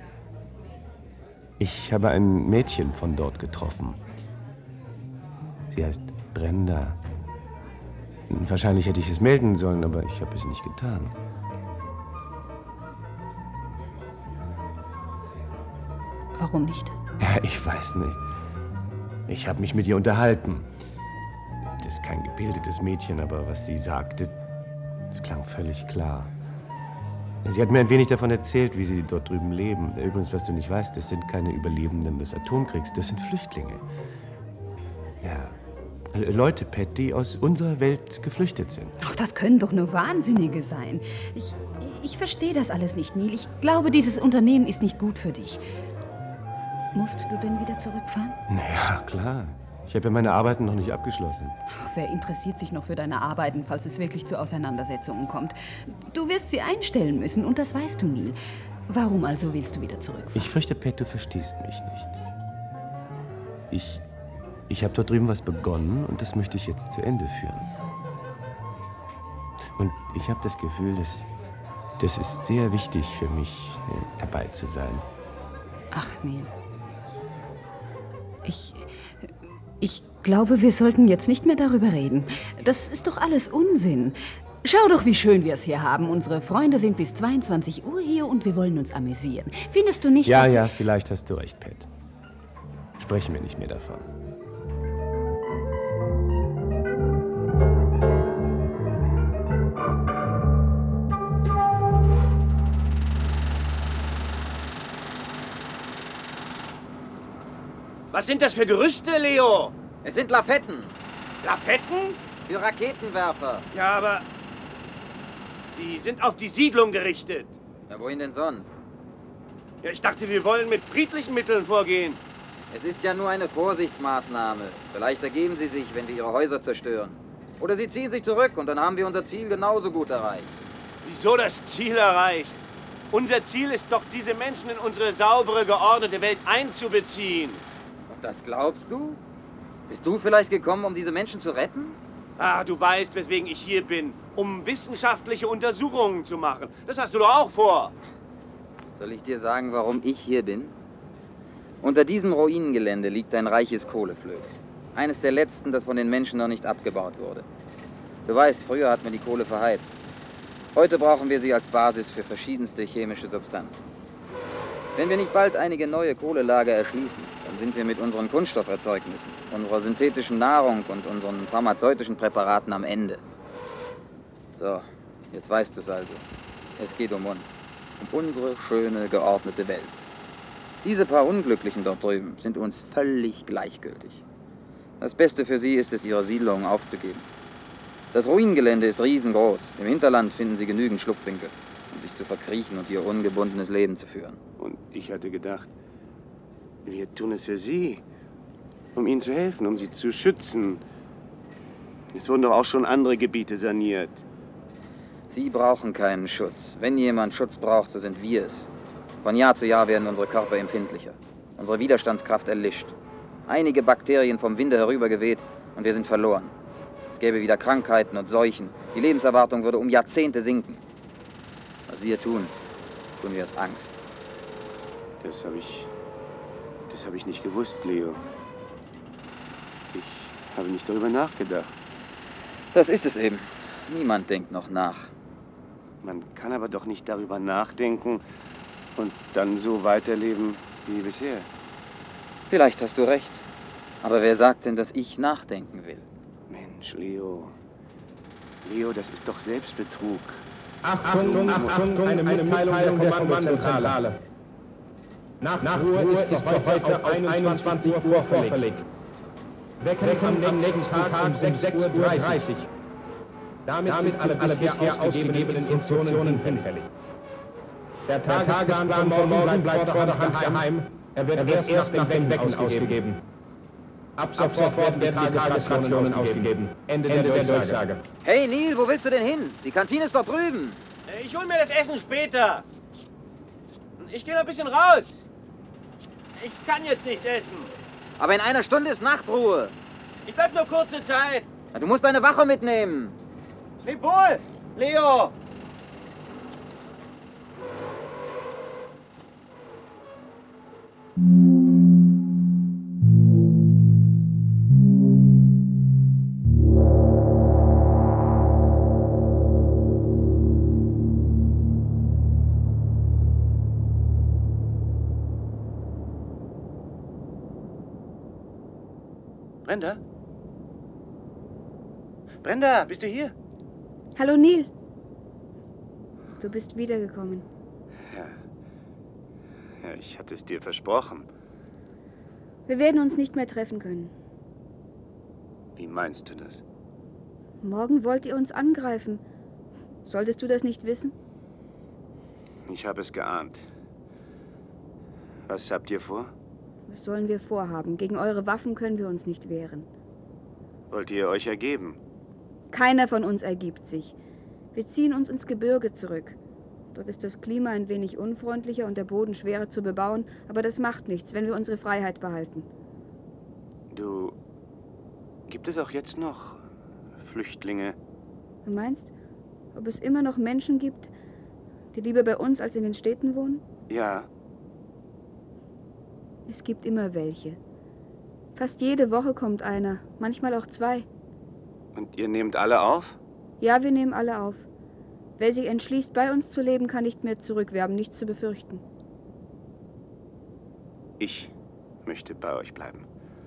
[SPEAKER 9] Ich habe ein Mädchen von dort getroffen. Sie heißt Brenda. Wahrscheinlich hätte ich es melden sollen, aber ich habe es nicht getan.
[SPEAKER 10] Warum nicht?
[SPEAKER 9] Ja, ich weiß nicht. Ich habe mich mit ihr unterhalten. Das ist kein gebildetes Mädchen, aber was sie sagte, das klang völlig klar. Sie hat mir ein wenig davon erzählt, wie sie dort drüben leben. Übrigens, was du nicht weißt, das sind keine Überlebenden des Atomkriegs, das sind Flüchtlinge. Ja, Leute, Pat, die aus unserer Welt geflüchtet sind.
[SPEAKER 10] Ach, das können doch nur Wahnsinnige sein. Ich, ich verstehe das alles nicht, Neil. Ich glaube, dieses Unternehmen ist nicht gut für dich. Musst du denn wieder zurückfahren?
[SPEAKER 9] Naja, klar. Ich habe ja meine Arbeiten noch nicht abgeschlossen.
[SPEAKER 10] Ach, wer interessiert sich noch für deine Arbeiten, falls es wirklich zu Auseinandersetzungen kommt? Du wirst sie einstellen müssen und das weißt du, Neil. Warum also willst du wieder zurückfahren?
[SPEAKER 9] Ich fürchte, Pat, du verstehst mich nicht. Ich, ich habe dort drüben was begonnen und das möchte ich jetzt zu Ende führen. Und ich habe das Gefühl, dass das ist sehr wichtig für mich, dabei zu sein.
[SPEAKER 10] Ach, Neil. Ich... Ich glaube, wir sollten jetzt nicht mehr darüber reden. Das ist doch alles Unsinn. Schau doch, wie schön wir es hier haben. Unsere Freunde sind bis zweiundzwanzig Uhr hier und wir wollen uns amüsieren. Findest du nicht,
[SPEAKER 9] ja,
[SPEAKER 10] dass...
[SPEAKER 9] Ja, ja, vielleicht hast du recht, Pat. Sprechen wir nicht mehr davon.
[SPEAKER 5] Was sind das für Gerüste, Leo?
[SPEAKER 6] Es sind Lafetten.
[SPEAKER 5] Lafetten?
[SPEAKER 6] Für Raketenwerfer.
[SPEAKER 5] Ja, aber die sind auf die Siedlung gerichtet.
[SPEAKER 6] Ja, wohin denn sonst?
[SPEAKER 5] Ja, ich dachte, wir wollen mit friedlichen Mitteln vorgehen.
[SPEAKER 6] Es ist ja nur eine Vorsichtsmaßnahme. Vielleicht ergeben sie sich, wenn wir ihre Häuser zerstören. Oder sie ziehen sich zurück und dann haben wir unser Ziel genauso gut erreicht.
[SPEAKER 5] Wieso das Ziel erreicht? Unser Ziel ist doch, diese Menschen in unsere saubere, geordnete Welt einzubeziehen.
[SPEAKER 6] Und das glaubst du? Bist du vielleicht gekommen, um diese Menschen zu retten?
[SPEAKER 5] Ah, du weißt, weswegen ich hier bin. Um wissenschaftliche Untersuchungen zu machen. Das hast du doch auch vor.
[SPEAKER 6] Soll ich dir sagen, warum ich hier bin? Unter diesem Ruinengelände liegt ein reiches Kohleflöz. Eines der letzten, das von den Menschen noch nicht abgebaut wurde. Du weißt, früher hat man die Kohle verheizt. Heute brauchen wir sie als Basis für verschiedenste chemische Substanzen. Wenn wir nicht bald einige neue Kohlelager erschließen, dann sind wir mit unseren Kunststofferzeugnissen, unserer synthetischen Nahrung und unseren pharmazeutischen Präparaten am Ende. So, jetzt weißt du es also. Es geht um uns. Um unsere schöne, geordnete Welt. Diese paar Unglücklichen dort drüben sind uns völlig gleichgültig. Das Beste für sie ist es, ihre Siedlung aufzugeben. Das Ruinengelände ist riesengroß. Im Hinterland finden sie genügend Schlupfwinkel, um sich zu verkriechen und ihr ungebundenes Leben zu führen.
[SPEAKER 5] Und ich hatte gedacht, wir tun es für sie, um ihnen zu helfen, um sie zu schützen. Es wurden doch auch schon andere Gebiete saniert.
[SPEAKER 6] Sie brauchen keinen Schutz. Wenn jemand Schutz braucht, so sind wir es. Von Jahr zu Jahr werden unsere Körper empfindlicher. Unsere Widerstandskraft erlischt. Einige Bakterien vom Winde herübergeweht und wir sind verloren. Es gäbe wieder Krankheiten und Seuchen. Die Lebenserwartung würde um Jahrzehnte sinken. Was wir tun, tun wir aus Angst.
[SPEAKER 5] Das habe ich... Das habe ich nicht gewusst, Leo. Ich habe nicht darüber nachgedacht.
[SPEAKER 6] Das ist es eben. Niemand denkt noch nach.
[SPEAKER 5] Man kann aber doch nicht darüber nachdenken und dann so weiterleben wie bisher.
[SPEAKER 6] Vielleicht hast du recht. Aber wer sagt denn, dass ich nachdenken will?
[SPEAKER 5] Mensch, Leo. Leo, das ist doch Selbstbetrug.
[SPEAKER 13] Achtung, Achtung, Achtung, eine Mitteilung der Kommandozentrale. Nachruhe ist für heute auf einundzwanzig Uhr vorverlegt. Wecken am nächsten Tag um sechs Uhr dreißig. Damit sind alle bisher ausgegebenen Instruktionen hinfällig. Der Tagesplan von morgen bleibt vorderhand geheim. Er wird erst nach dem Wecken ausgegeben. Ab sofort werden die Tagesrationen ausgegeben. Ende der Durchsage.
[SPEAKER 6] Hey Neil, wo willst du denn hin? Die Kantine ist doch drüben.
[SPEAKER 5] Ich hol mir das Essen später. Ich gehe noch ein bisschen raus. Ich kann jetzt nichts essen.
[SPEAKER 6] Aber in einer Stunde ist Nachtruhe.
[SPEAKER 5] Ich bleib nur kurze Zeit.
[SPEAKER 6] Na, du musst deine Wache mitnehmen.
[SPEAKER 5] Leb wohl, Leo. Brenda? Brenda, bist du hier?
[SPEAKER 8] Hallo, Neil. Du bist wiedergekommen.
[SPEAKER 5] Ja. Ja, ich hatte es dir versprochen.
[SPEAKER 8] Wir werden uns nicht mehr treffen können.
[SPEAKER 5] Wie meinst du das?
[SPEAKER 8] Morgen wollt ihr uns angreifen. Solltest du das nicht wissen?
[SPEAKER 5] Ich habe es geahnt. Was habt ihr vor?
[SPEAKER 8] Was sollen wir vorhaben? Gegen eure Waffen können wir uns nicht wehren.
[SPEAKER 5] Wollt ihr euch ergeben?
[SPEAKER 8] Keiner von uns ergibt sich. Wir ziehen uns ins Gebirge zurück. Dort ist das Klima ein wenig unfreundlicher und der Boden schwerer zu bebauen, aber das macht nichts, wenn wir unsere Freiheit behalten.
[SPEAKER 5] Du... Gibt es auch jetzt noch Flüchtlinge?
[SPEAKER 8] Du meinst, ob es immer noch Menschen gibt, die lieber bei uns als in den Städten wohnen?
[SPEAKER 5] Ja.
[SPEAKER 8] Es gibt immer welche. Fast jede Woche kommt einer, manchmal auch zwei.
[SPEAKER 5] Und ihr nehmt alle auf?
[SPEAKER 8] Ja, wir nehmen alle auf. Wer sich entschließt, bei uns zu leben, kann nicht mehr zurück. Wir haben nichts zu befürchten.
[SPEAKER 5] Ich möchte bei euch bleiben.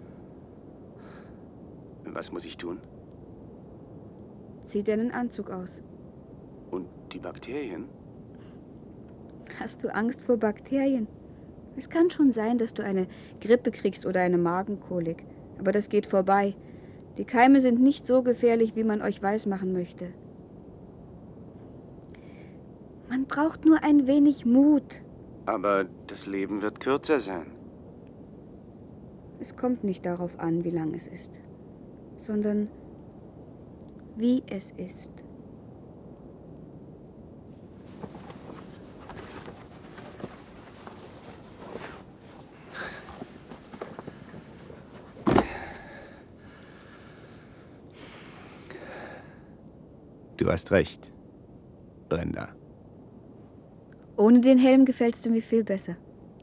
[SPEAKER 5] Was muss ich tun?
[SPEAKER 8] Zieh deinen Anzug aus.
[SPEAKER 5] Und die Bakterien?
[SPEAKER 8] Hast du Angst vor Bakterien? Es kann schon sein, dass du eine Grippe kriegst oder eine Magenkolik. Aber das geht vorbei. Die Keime sind nicht so gefährlich, wie man euch weismachen möchte. Man braucht nur ein wenig Mut.
[SPEAKER 5] Aber das Leben wird kürzer sein.
[SPEAKER 8] Es kommt nicht darauf an, wie lang es ist, sondern wie es ist.
[SPEAKER 5] Du hast recht, Brenda.
[SPEAKER 8] Ohne den Helm gefällst du mir viel besser.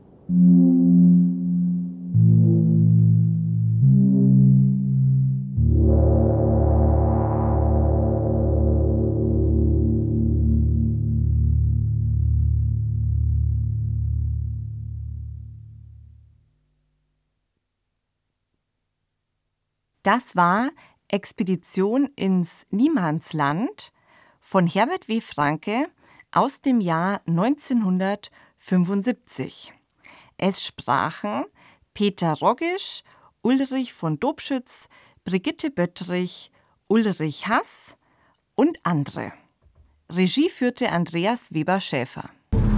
[SPEAKER 2] Das war Expedition ins Niemandsland von Herbert W. Franke aus dem Jahr neunzehnhundertfünfundsiebzig. Es sprachen Peter Roggisch, Ulrich von Dobschütz, Brigitte Böttrich, Ulrich Hass und andere. Regie führte Andreas Weber-Schäfer.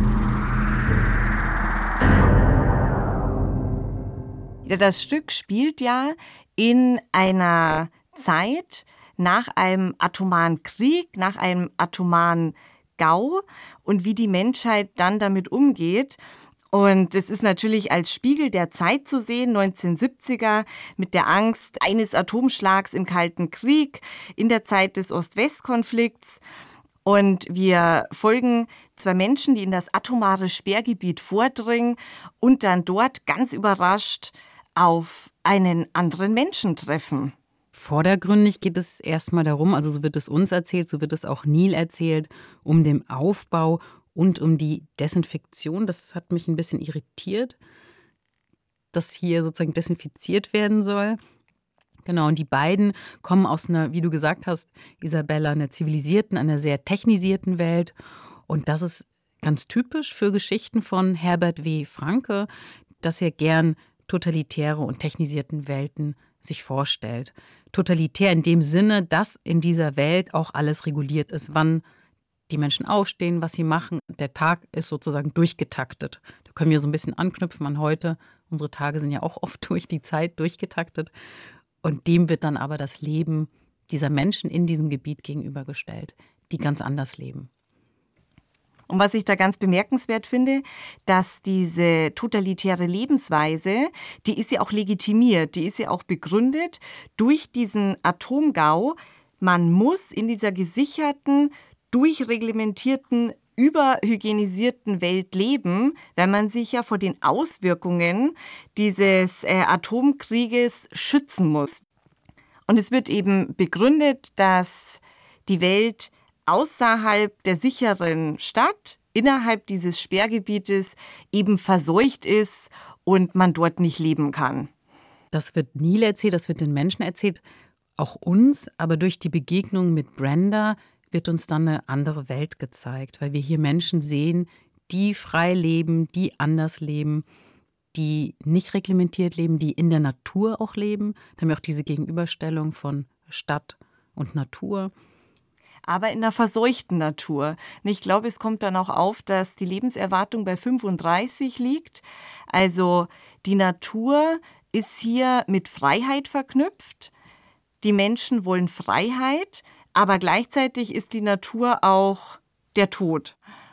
[SPEAKER 2] Ja, das Stück spielt ja in einer Zeit nach einem atomaren Krieg, nach einem atomaren Gau und wie die Menschheit dann damit umgeht. Und es ist natürlich als Spiegel der Zeit zu sehen, neunzehnhundertsiebziger, mit der Angst eines Atomschlags im Kalten Krieg, in der Zeit des Ost-West-Konflikts. Und wir folgen zwei Menschen, die in das atomare Sperrgebiet vordringen und dann dort ganz überrascht auf einen anderen Menschen treffen.
[SPEAKER 1] Vordergründig geht es erstmal darum, also so wird es uns erzählt, so wird es auch Neil erzählt, um den Aufbau und um die Desinfektion. Das hat mich ein bisschen irritiert, dass hier sozusagen desinfiziert werden soll. Genau, und die beiden kommen aus einer, wie du gesagt hast, Isabella, einer zivilisierten, einer sehr technisierten Welt. Und das ist ganz typisch für Geschichten von Herbert W. Franke, dass er gern totalitäre und technisierten Welten sich vorstellt. Totalitär in dem Sinne, dass in dieser Welt auch alles reguliert ist, wann die Menschen aufstehen, was sie machen. Der Tag ist sozusagen durchgetaktet. Da können wir so ein bisschen anknüpfen an heute. Unsere Tage sind ja auch oft durch die Zeit durchgetaktet. Und dem wird dann aber das Leben dieser Menschen in diesem Gebiet gegenübergestellt, die ganz anders leben.
[SPEAKER 2] Und was ich da ganz bemerkenswert finde, dass diese totalitäre Lebensweise, die ist ja auch legitimiert, die ist ja auch begründet durch diesen Atomgau. Man muss in dieser gesicherten, durchreglementierten, überhygienisierten Welt leben, weil man sich ja vor den Auswirkungen dieses äh, Atomkrieges schützen muss. Und es wird eben begründet, dass die Welt außerhalb der sicheren Stadt, innerhalb dieses Sperrgebietes, eben verseucht ist und man dort nicht leben kann.
[SPEAKER 1] Das wird Neil erzählt, das wird den Menschen erzählt, auch uns, aber durch die Begegnung mit Brenda wird uns dann eine andere Welt gezeigt, weil wir hier Menschen sehen, die frei leben, die anders leben, die nicht reglementiert leben, die in der Natur auch leben. Da haben wir auch diese Gegenüberstellung von Stadt und Natur.
[SPEAKER 2] Aber in einer verseuchten Natur. Und ich glaube, es kommt dann auch auf, dass die Lebenserwartung bei fünfunddreißig liegt. Also die Natur ist hier mit Freiheit verknüpft. Die Menschen wollen Freiheit, aber gleichzeitig ist die Natur auch der Tod.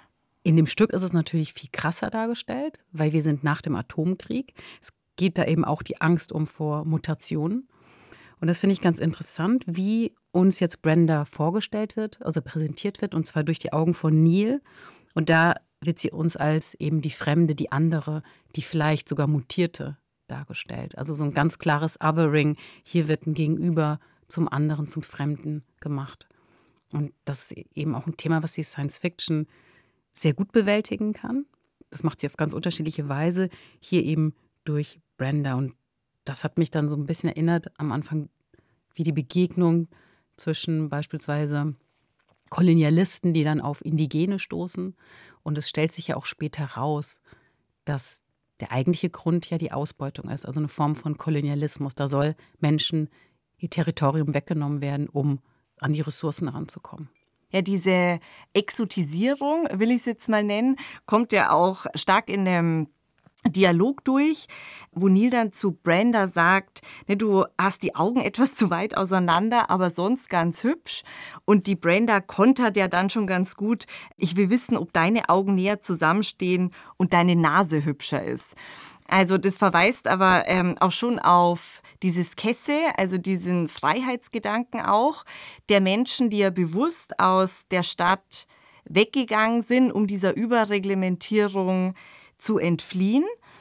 [SPEAKER 1] In dem Stück ist es natürlich viel krasser dargestellt, weil wir sind nach dem Atomkrieg. Es geht da eben auch die Angst um vor Mutationen. Und das finde ich ganz interessant, wie uns jetzt Brenda vorgestellt wird, also präsentiert wird, und zwar durch die Augen von Neil. Und da wird sie uns als eben die Fremde, die andere, die vielleicht sogar Mutierte dargestellt. Also so ein ganz klares Othering. Hier wird ein Gegenüber zum anderen, zum Fremden gemacht. Und das ist eben auch ein Thema, was die Science Fiction sehr gut bewältigen kann. Das macht sie auf ganz unterschiedliche Weise. Hier eben durch Brenda. Und das hat mich dann so ein bisschen erinnert am Anfang, wie die Begegnung zwischen beispielsweise Kolonialisten, die dann auf Indigene stoßen. Und es stellt sich ja auch später heraus, dass der eigentliche Grund ja die Ausbeutung ist, also eine Form von Kolonialismus. Da soll Menschen ihr Territorium weggenommen werden, um an die Ressourcen ranzukommen.
[SPEAKER 2] Ja, diese Exotisierung, will ich es jetzt mal nennen, kommt ja auch stark in dem Dialog durch, wo Neil dann zu Brenda sagt, ne, du hast die Augen etwas zu weit auseinander, aber sonst ganz hübsch. Und die Brenda kontert ja dann schon ganz gut, ich will wissen, ob deine Augen näher zusammenstehen und deine Nase hübscher ist. Also das verweist aber ähm, auch schon auf dieses Kesse, also diesen Freiheitsgedanken auch der Menschen, die ja bewusst aus der Stadt weggegangen sind, um dieser Überreglementierung zu entfliehen.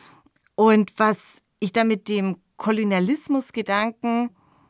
[SPEAKER 2] Und was ich da mit dem Kolonialismusgedanken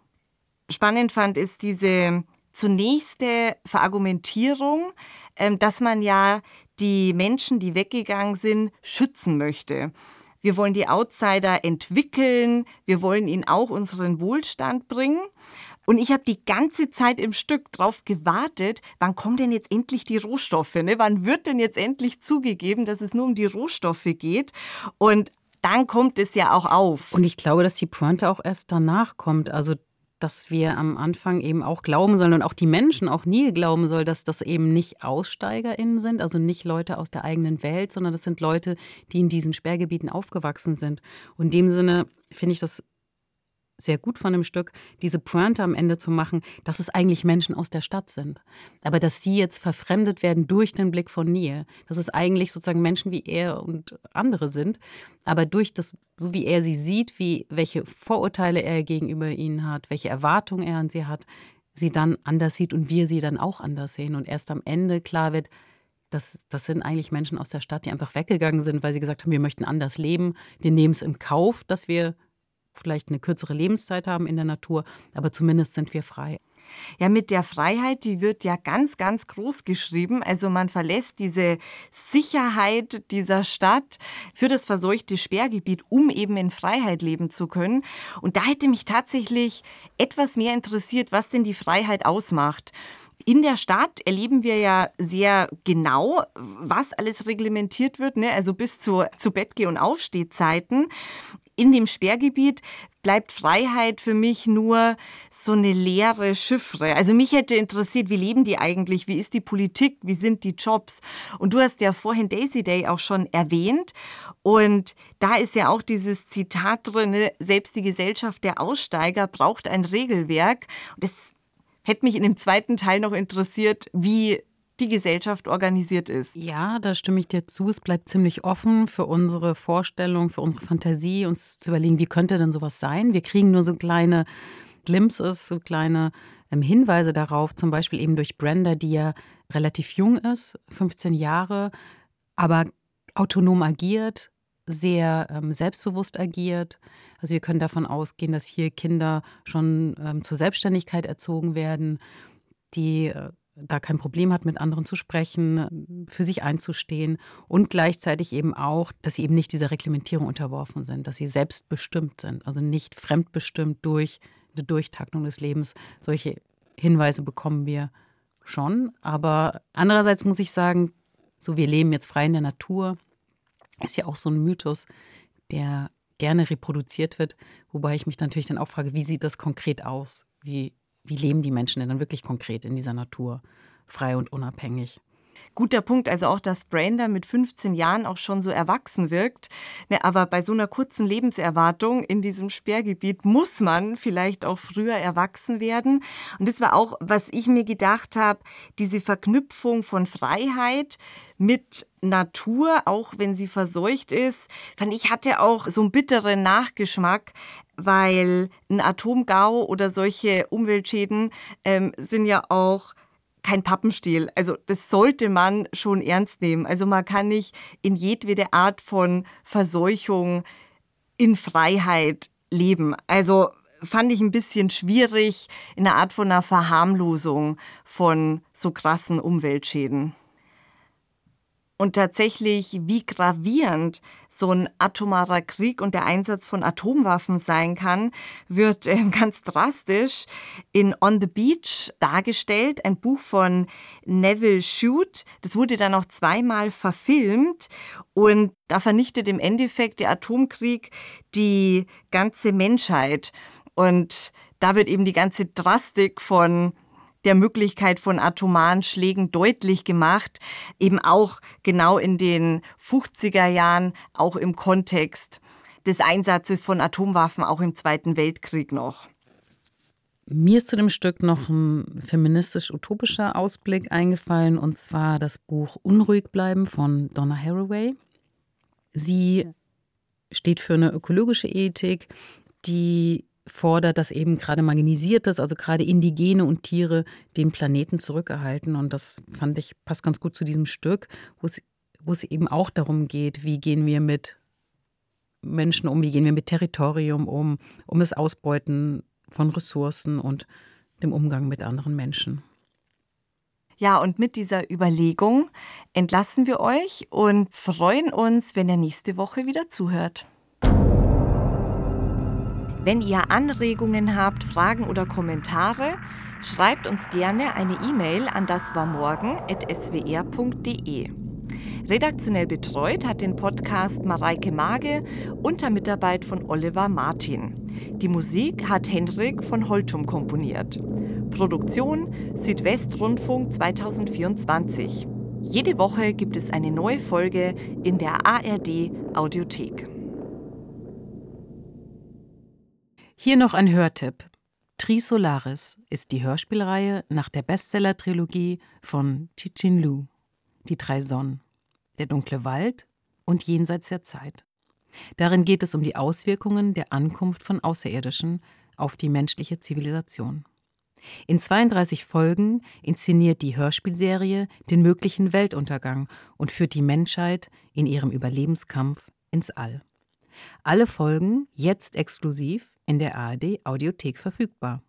[SPEAKER 2] spannend fand, ist diese zunächste Verargumentierung, dass man ja die Menschen, die weggegangen sind, schützen möchte. Wir wollen die Outsider entwickeln, wir wollen ihnen auch unseren Wohlstand bringen. Und ich habe die ganze Zeit im Stück drauf gewartet, wann kommen denn jetzt endlich die Rohstoffe? Ne? Wann wird denn jetzt endlich zugegeben, dass es nur um die Rohstoffe geht? Und dann kommt es ja auch auf.
[SPEAKER 1] Und ich glaube, dass die Pointe auch erst danach kommt. Also, dass wir am Anfang eben auch glauben sollen und auch die Menschen, auch Neil glauben soll, dass das eben nicht AussteigerInnen sind, also nicht Leute aus der eigenen Welt, sondern das sind Leute, die in diesen Sperrgebieten aufgewachsen sind. Und in dem Sinne finde ich das sehr gut von dem Stück, diese Pointe am Ende zu machen, dass es eigentlich Menschen aus der Stadt sind. Aber dass sie jetzt verfremdet werden durch den Blick von Neil. Dass es eigentlich sozusagen Menschen wie er und andere sind. Aber durch das, so wie er sie sieht, wie, welche Vorurteile er gegenüber ihnen hat, welche Erwartungen er an sie hat, sie dann anders sieht und wir sie dann auch anders sehen. Und erst am Ende klar wird, das, das sind eigentlich Menschen aus der Stadt, die einfach weggegangen sind, weil sie gesagt haben, wir möchten anders leben. Wir nehmen es in Kauf, dass wir vielleicht eine kürzere Lebenszeit haben in der Natur, aber zumindest sind wir frei.
[SPEAKER 2] Ja, mit der Freiheit, die wird ja ganz, ganz groß geschrieben. Also man verlässt diese Sicherheit dieser Stadt für das verseuchte Sperrgebiet, um eben in Freiheit leben zu können. Und da hätte mich tatsächlich etwas mehr interessiert, was denn die Freiheit ausmacht. In der Stadt erleben wir ja sehr genau, was alles reglementiert wird, ne? Also bis zu, zu Bettgeh- und Aufstehzeiten. In dem Sperrgebiet bleibt Freiheit für mich nur so eine leere Chiffre. Also mich hätte interessiert, wie leben die eigentlich? Wie ist die Politik? Wie sind die Jobs? Und du hast ja vorhin Daisy Day auch schon erwähnt. Und da ist ja auch dieses Zitat drin, ne? Selbst die Gesellschaft der Aussteiger braucht ein Regelwerk. Und das hätte mich in dem zweiten Teil noch interessiert, wie die Gesellschaft organisiert ist.
[SPEAKER 1] Ja, da stimme ich dir zu. Es bleibt ziemlich offen für unsere Vorstellung, für unsere Fantasie, uns zu überlegen, wie könnte denn sowas sein? Wir kriegen nur so kleine Glimpses, so kleine ähm, Hinweise darauf, zum Beispiel eben durch Brenda, die ja relativ jung ist, fünfzehn Jahre, aber autonom agiert, sehr ähm, selbstbewusst agiert. Also wir können davon ausgehen, dass hier Kinder schon ähm, zur Selbstständigkeit erzogen werden, die äh, da kein Problem hat, mit anderen zu sprechen, für sich einzustehen und gleichzeitig eben auch, dass sie eben nicht dieser Reglementierung unterworfen sind, dass sie selbstbestimmt sind, also nicht fremdbestimmt durch eine Durchtaktung des Lebens. Solche Hinweise bekommen wir schon, aber andererseits muss ich sagen, so wir leben jetzt frei in der Natur, ist ja auch so ein Mythos, der gerne reproduziert wird, wobei ich mich natürlich dann auch frage, wie sieht das konkret aus? Wie Wie leben die Menschen denn dann wirklich konkret in dieser Natur, frei und unabhängig?
[SPEAKER 2] Guter Punkt, also auch, dass Brenda mit fünfzehn Jahren auch schon so erwachsen wirkt. Ne, aber bei so einer kurzen Lebenserwartung in diesem Sperrgebiet muss man vielleicht auch früher erwachsen werden. Und das war auch, was ich mir gedacht habe, diese Verknüpfung von Freiheit mit Natur, auch wenn sie verseucht ist, fand ich, hatte auch so einen bitteren Nachgeschmack, weil ein Atomgau oder solche Umweltschäden ähm, sind ja auch kein Pappenstiel. Also das sollte man schon ernst nehmen. Also man kann nicht in jedwede Art von Verseuchung in Freiheit leben. Also fand ich ein bisschen schwierig in einer Art von einer Verharmlosung von so krassen Umweltschäden. Und tatsächlich, wie gravierend so ein atomarer Krieg und der Einsatz von Atomwaffen sein kann, wird äh, ganz drastisch in On the Beach dargestellt. Ein Buch von Neville Shute. Das wurde dann auch zweimal verfilmt. Und da vernichtet im Endeffekt der Atomkrieg die ganze Menschheit. Und da wird eben die ganze Drastik von der Möglichkeit von atomaren Schlägen deutlich gemacht, eben auch genau in den fünfziger Jahren, auch im Kontext des Einsatzes von Atomwaffen, auch im Zweiten Weltkrieg noch.
[SPEAKER 1] Mir ist zu dem Stück noch ein feministisch-utopischer Ausblick eingefallen, und zwar das Buch Unruhig bleiben von Donna Haraway. Sie steht für eine ökologische Ethik, die fordert, dass eben gerade Marginalisiertes, also gerade Indigene und Tiere, den Planeten zurückerhalten. Und das fand ich, passt ganz gut zu diesem Stück, wo es, wo es eben auch darum geht, wie gehen wir mit Menschen um, wie gehen wir mit Territorium um, um das Ausbeuten von Ressourcen und dem Umgang mit anderen Menschen.
[SPEAKER 2] Ja, und mit dieser Überlegung entlassen wir euch und freuen uns, wenn ihr nächste Woche wieder zuhört. Wenn ihr Anregungen habt, Fragen oder Kommentare, schreibt uns gerne eine E-Mail an daswarmorgen at s w r punkt d e. Redaktionell betreut hat den Podcast Mareike Mage unter Mitarbeit von Oliver Martin. Die Musik hat Henrik von Holtum komponiert. Produktion Südwestrundfunk zweitausendvierundzwanzig. Jede Woche gibt es eine neue Folge in der A R D Audiothek.
[SPEAKER 1] Hier noch ein Hörtipp. Trisolaris ist die Hörspielreihe nach der Bestseller-Trilogie von Cixin Liu. Die drei Sonnen, der dunkle Wald und Jenseits der Zeit. Darin geht es um die Auswirkungen der Ankunft von Außerirdischen auf die menschliche Zivilisation. In zweiunddreißig Folgen inszeniert die Hörspielserie den möglichen Weltuntergang und führt die Menschheit in ihrem Überlebenskampf ins All. Alle Folgen jetzt exklusiv in der A R D Audiothek verfügbar.